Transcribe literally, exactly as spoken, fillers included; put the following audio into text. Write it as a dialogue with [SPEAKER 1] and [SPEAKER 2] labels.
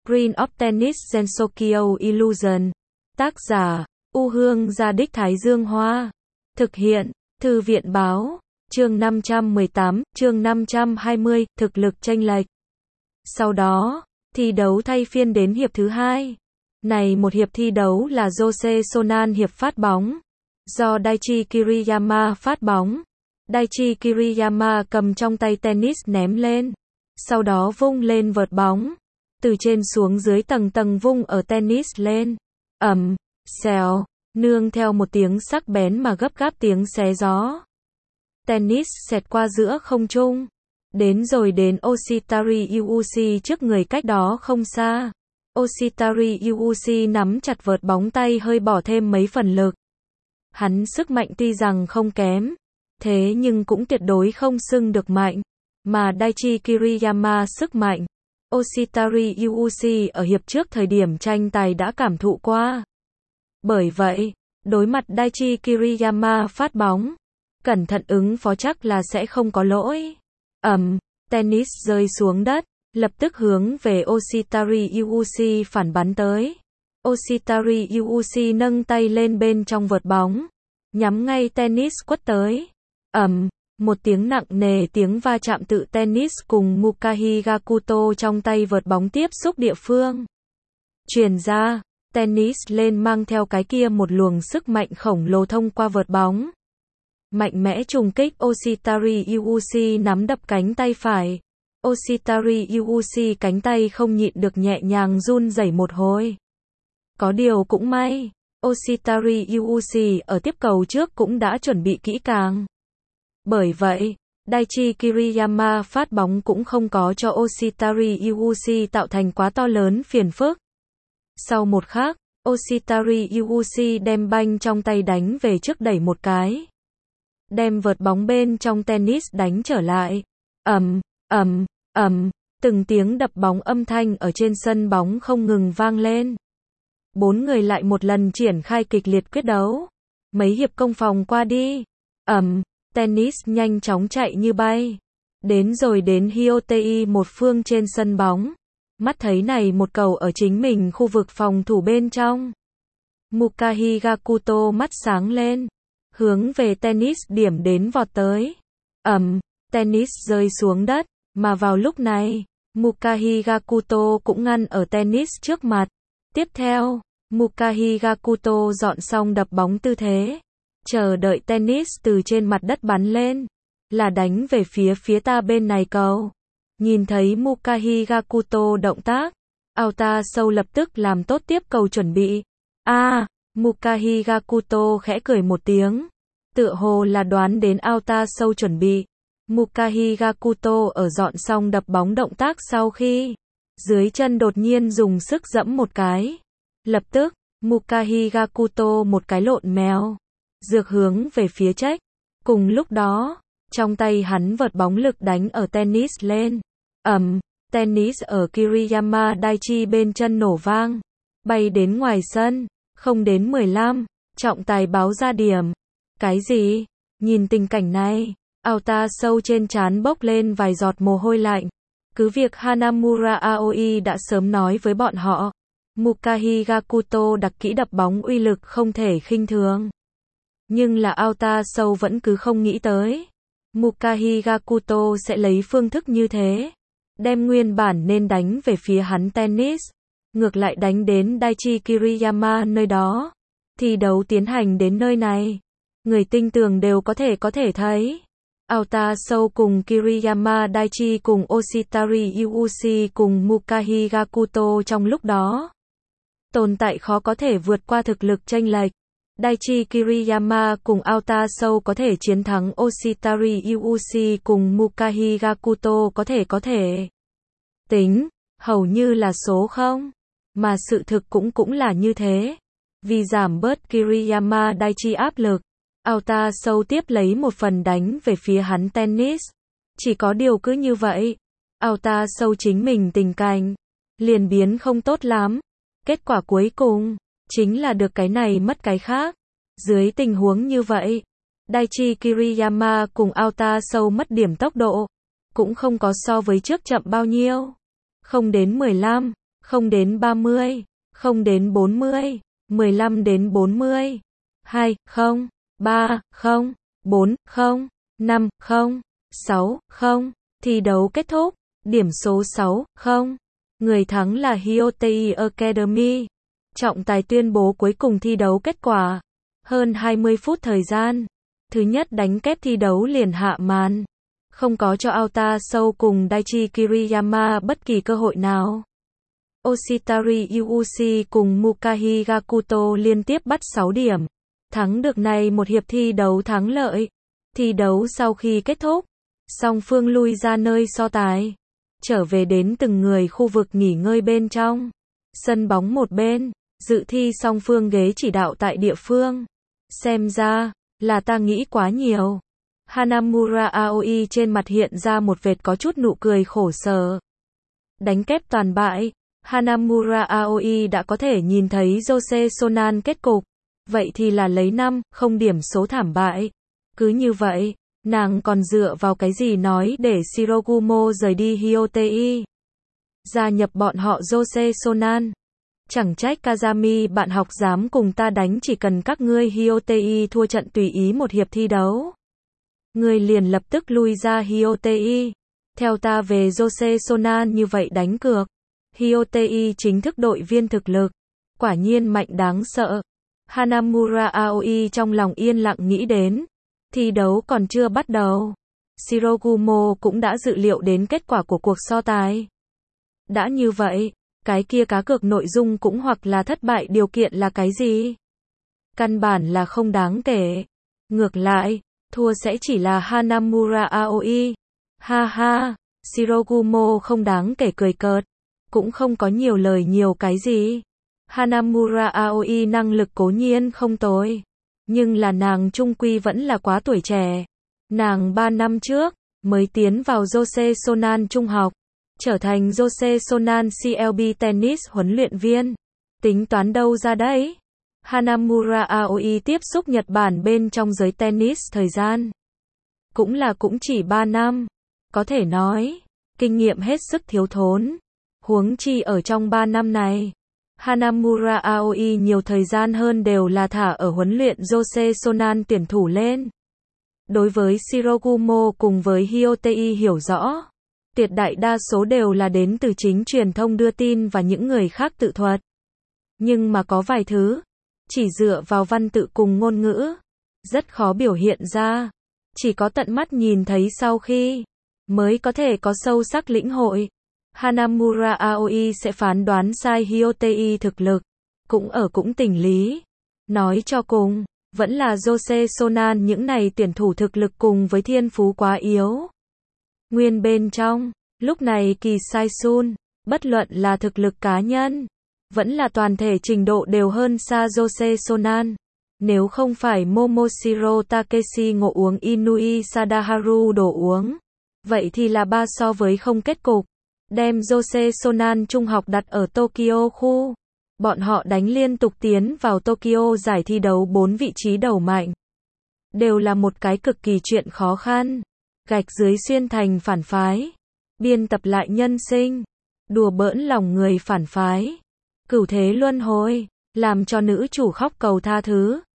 [SPEAKER 1] Green of Tennis Gensokyo Illusion. Tác giả, U Hương Gia Đích Thái Dương Hoa. Thực hiện, Thư viện Báo. Chương năm trăm mười tám, chương năm trăm hai mươi, thực lực chênh lệch. Sau đó, thi đấu thay phiên đến hiệp thứ hai. Này một hiệp thi đấu là Jose Sonan hiệp phát bóng. Do Daichi Kiriyama phát bóng. Daichi Kiriyama cầm trong tay tennis ném lên. Sau đó vung lên vợt bóng. Từ trên xuống dưới tầng tầng vung ở tennis lên. Ầm, xèo, nương theo một tiếng sắc bén mà gấp gáp tiếng xé gió. Tennis xẹt qua giữa không trung. Đến rồi đến Oshitari Yuuchi trước người cách đó không xa. Oshitari Yuuchi nắm chặt vợt bóng tay hơi bỏ thêm mấy phần lực. Hắn sức mạnh tuy rằng không kém, thế nhưng cũng tuyệt đối không xưng được mạnh. Mà Daichi Kiriyama sức mạnh, Oshitari Yuuchi ở hiệp trước thời điểm tranh tài đã cảm thụ qua. Bởi vậy, đối mặt Daichi Kiriyama phát bóng, cẩn thận ứng phó chắc là sẽ không có lỗi. Ầm, tennis rơi xuống đất, lập tức hướng về Oshitari Yuuchi phản bắn tới. Oshitari Yuuchi nâng tay lên bên trong vợt bóng, nhắm ngay tennis quất tới. Ầm, một tiếng nặng nề tiếng va chạm tự tennis cùng Mukahi Gakuto trong tay vợt bóng tiếp xúc địa phương truyền ra, tennis lên mang theo cái kia một luồng sức mạnh khổng lồ thông qua vợt bóng. Mạnh mẽ trùng kích Oshitari Yuuchi nắm đập cánh tay phải. Oshitari Yuuchi cánh tay không nhịn được nhẹ nhàng run rẩy một hồi. Có điều cũng may, Oshitari Yuuchi ở tiếp cầu trước cũng đã chuẩn bị kỹ càng. Bởi vậy, Daichi Kiriyama phát bóng cũng không có cho Oshitari Yuuchi tạo thành quá to lớn phiền phức. Sau một khắc, Oshitari Yuuchi đem banh trong tay đánh về trước đẩy một cái. Đem vợt bóng bên trong tennis đánh trở lại. Ầm, ầm, ầm, từng tiếng đập bóng âm thanh ở trên sân bóng không ngừng vang lên. Bốn người lại một lần triển khai kịch liệt quyết đấu. Mấy hiệp công phòng qua đi. Ầm, tennis nhanh chóng chạy như bay. Đến rồi đến Hyotei một phương trên sân bóng. Mắt thấy này một cầu ở chính mình khu vực phòng thủ bên trong. Mukahi Gakuto mắt sáng lên. Hướng về tennis điểm đến vọt tới. Ầm, tennis rơi xuống đất. Mà vào lúc này, Mukahi Gakuto cũng ngăn ở tennis trước mặt. Tiếp theo, Mukahi Gakuto dọn xong đập bóng tư thế. Chờ đợi tennis từ trên mặt đất bắn lên. Là đánh về phía phía ta bên này cầu. Nhìn thấy Mukahi Gakuto động tác, Aota Sou lập tức làm tốt tiếp cầu chuẩn bị. A, à, Mukahi Gakuto khẽ cười một tiếng. Tựa hồ là đoán đến Aota Sou chuẩn bị. Mukahi Gakuto ở dọn xong đập bóng động tác sau khi dưới chân đột nhiên dùng sức giẫm một cái. Lập tức, Mukahi Gakuto một cái lộn mèo, dược hướng về phía trách. Cùng lúc đó, trong tay hắn vợt bóng lực đánh ở tennis lên. Ầm, tennis ở Kiriyama Daichi bên chân nổ vang, bay đến ngoài sân, không đến mười lăm, trọng tài báo ra điểm. Cái gì? Nhìn tình cảnh này, Aota Sou trên trán bốc lên vài giọt mồ hôi lạnh. Cứ việc Hanamura Aoi đã sớm nói với bọn họ, Mukahi Gakuto đặc kỹ đập bóng uy lực không thể khinh thường. Nhưng là Aota Sou vẫn cứ không nghĩ tới. Mukahi Gakuto sẽ lấy phương thức như thế. Đem nguyên bản nên đánh về phía hắn tennis. Ngược lại đánh đến Daichi Kiriyama nơi đó. Thi đấu tiến hành đến nơi này. Người tinh tường đều có thể có thể thấy. Aota Sou cùng Kiriyama Daichi cùng Oshitari Yuuchi cùng Mukahi Gakuto trong lúc đó. Tồn tại khó có thể vượt qua thực lực chênh lệch. Daichi Kiriyama cùng Aota Sou có thể chiến thắng Oshitari Yuuchi cùng Mukahi Gakuto có thể có thể. Tính, hầu như là số không. Mà sự thực cũng cũng là như thế. Vì giảm bớt Kiriyama Daichi áp lực, Aota Sou tiếp lấy một phần đánh về phía hắn tennis. Chỉ có điều cứ như vậy, Aota Sou chính mình tình cảnh liền biến không tốt lắm. Kết quả cuối cùng chính là được cái này mất cái khác. Dưới tình huống như vậy, Daichi Kiriyama cùng Aota Sou mất điểm tốc độ, cũng không có so với trước chậm bao nhiêu. Không đến mười lăm, không đến ba mươi, không đến bốn mươi, mười lăm đến bốn mươi, hai, không, ba, không, bốn, không, năm, không, sáu, không. Thi đấu kết thúc, điểm số sáu, không. Người thắng là Hyotei Academy. Trọng tài tuyên bố cuối cùng thi đấu kết quả. Hơn hai mươi phút thời gian. Thứ nhất đánh kép thi đấu liền hạ màn. Không có cho Aota Show cùng Daichi Kiriyama bất kỳ cơ hội nào. Oshitari Yuuchi cùng Mukahi Gakuto liên tiếp bắt sáu điểm. Thắng được này một hiệp thi đấu thắng lợi. Thi đấu sau khi kết thúc, song phương lui ra nơi so tài. Trở về đến từng người khu vực nghỉ ngơi bên trong. Sân bóng một bên, dự thi song phương ghế chỉ đạo tại địa phương. Xem ra, là ta nghĩ quá nhiều. Hanamura Aoi trên mặt hiện ra một vệt có chút nụ cười khổ sở. Đánh kép toàn bại, Hanamura Aoi đã có thể nhìn thấy Jose Sonan kết cục. Vậy thì là lấy năm, không điểm số thảm bại. Cứ như vậy, nàng còn dựa vào cái gì nói để Shirogumo rời đi Hyotei. Gia nhập bọn họ Jose Sonan. Chẳng trách Kazami bạn học dám cùng ta đánh, chỉ cần các ngươi Hyotei thua trận tùy ý một hiệp thi đấu. Ngươi liền lập tức lui ra Hyotei. Theo ta về Jose Sonan như vậy đánh cược. Hyotei chính thức đội viên thực lực. Quả nhiên mạnh đáng sợ. Hanamura Aoi trong lòng yên lặng nghĩ đến. Thi đấu còn chưa bắt đầu. Shirogumo cũng đã dự liệu đến kết quả của cuộc so tài. Đã như vậy, cái kia cá cược nội dung cũng hoặc là thất bại điều kiện là cái gì? Căn bản là không đáng kể. Ngược lại, thua sẽ chỉ là Hanamura Aoi. Ha ha, Shirogumo không đáng kể cười cợt. Cũng không có nhiều lời nhiều cái gì. Hanamura Aoi năng lực cố nhiên không tồi. Nhưng là nàng trung quy vẫn là quá tuổi trẻ. Nàng ba năm trước, mới tiến vào Jose Sonan trung học. Trở thành Jose Sonan xê lờ bê tennis huấn luyện viên. Tính toán đâu ra đấy? Hanamura Aoi tiếp xúc Nhật Bản bên trong giới tennis thời gian. Cũng là cũng chỉ ba năm. Có thể nói, kinh nghiệm hết sức thiếu thốn. Huống chi ở trong ba năm này. Hanamura Aoi nhiều thời gian hơn đều là thả ở huấn luyện Jose Sonan tuyển thủ lên. Đối với Shirogumo cùng với Hyotei hiểu rõ. Tuyệt đại đa số đều là đến từ chính truyền thông đưa tin và những người khác tự thuật. Nhưng mà có vài thứ, chỉ dựa vào văn tự cùng ngôn ngữ, rất khó biểu hiện ra. Chỉ có tận mắt nhìn thấy sau khi, mới có thể có sâu sắc lĩnh hội. Hanamura Aoi sẽ phán đoán sai Hyotei thực lực, cũng ở cũng tình lý. Nói cho cùng, vẫn là Jose Sonan những này tuyển thủ thực lực cùng với thiên phú quá yếu. Nguyên bên trong, lúc này Kỳ Sai-sun, bất luận là thực lực cá nhân, vẫn là toàn thể trình độ đều hơn xa Jose Sonan. Nếu không phải Momoshiro Takeshi ngộ uống Inui Sadaharu đổ uống, vậy thì là ba so với không kết cục. Đem Jose Sonan trung học đặt ở Tokyo khu. Bọn họ đánh liên tục tiến vào Tokyo giải thi đấu bốn vị trí đầu mạnh. Đều là một cái cực kỳ chuyện khó khăn. Gạch dưới xuyên thành phản phái. Biên tập lại nhân sinh. Đùa bỡn lòng người phản phái. Cửu thế luân hồi. Làm cho nữ chủ khóc cầu tha thứ.